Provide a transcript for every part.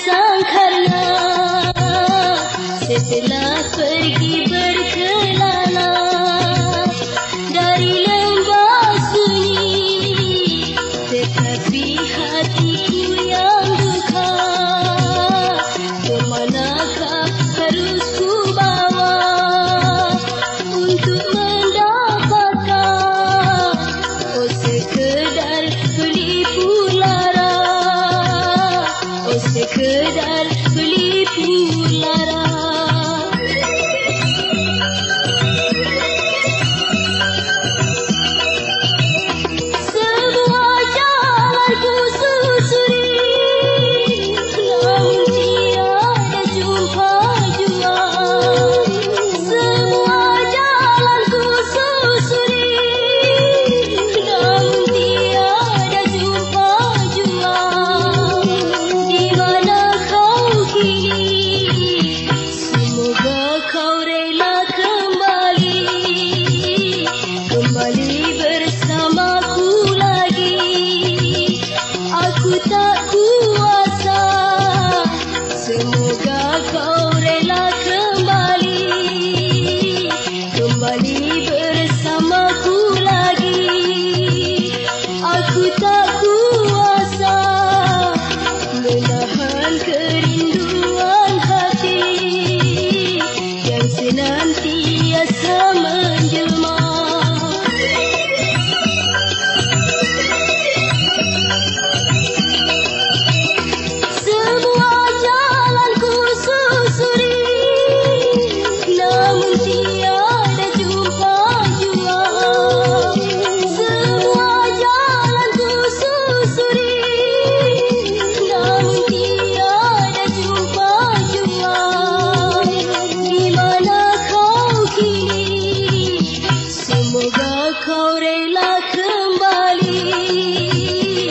sangkarnya setelah pergi berkelana dari lembah sunyi, tetapi hatiku yang duka. Kemanakah harus ku bawa untuk mendapatkan sekedar pelipur lara, sekedar pelipur lara. Semua jalan ku susuri, namun tiada jumpa jua. Semua jalan ku susuri, namun tiada jumpa jua. Di mana kau kini? Semoga kau rela kembali bersamaku lagi. Aku tak kuasa. Semoga kau rela kembali bersamaku lagi. Aku tak kuasa menahan kerinduan hati yang senantiasa menjelma. Semua jalan ku susuri, namun tiada jumpa jua. Semua jalan ku susuri, namun tiada jumpa jua. Di mana kau kini? Semoga kau rela kembali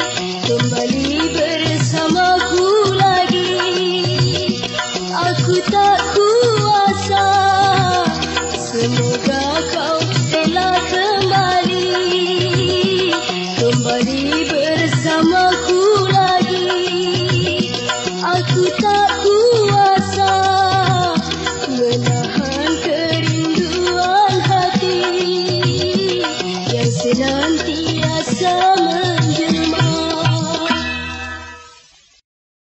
bersamaku lagi. Aku tak kuasa. Semoga kau rela kembali bersamaku lagi. Aku tak kuasa menahan kerinduan hati yang senantiasa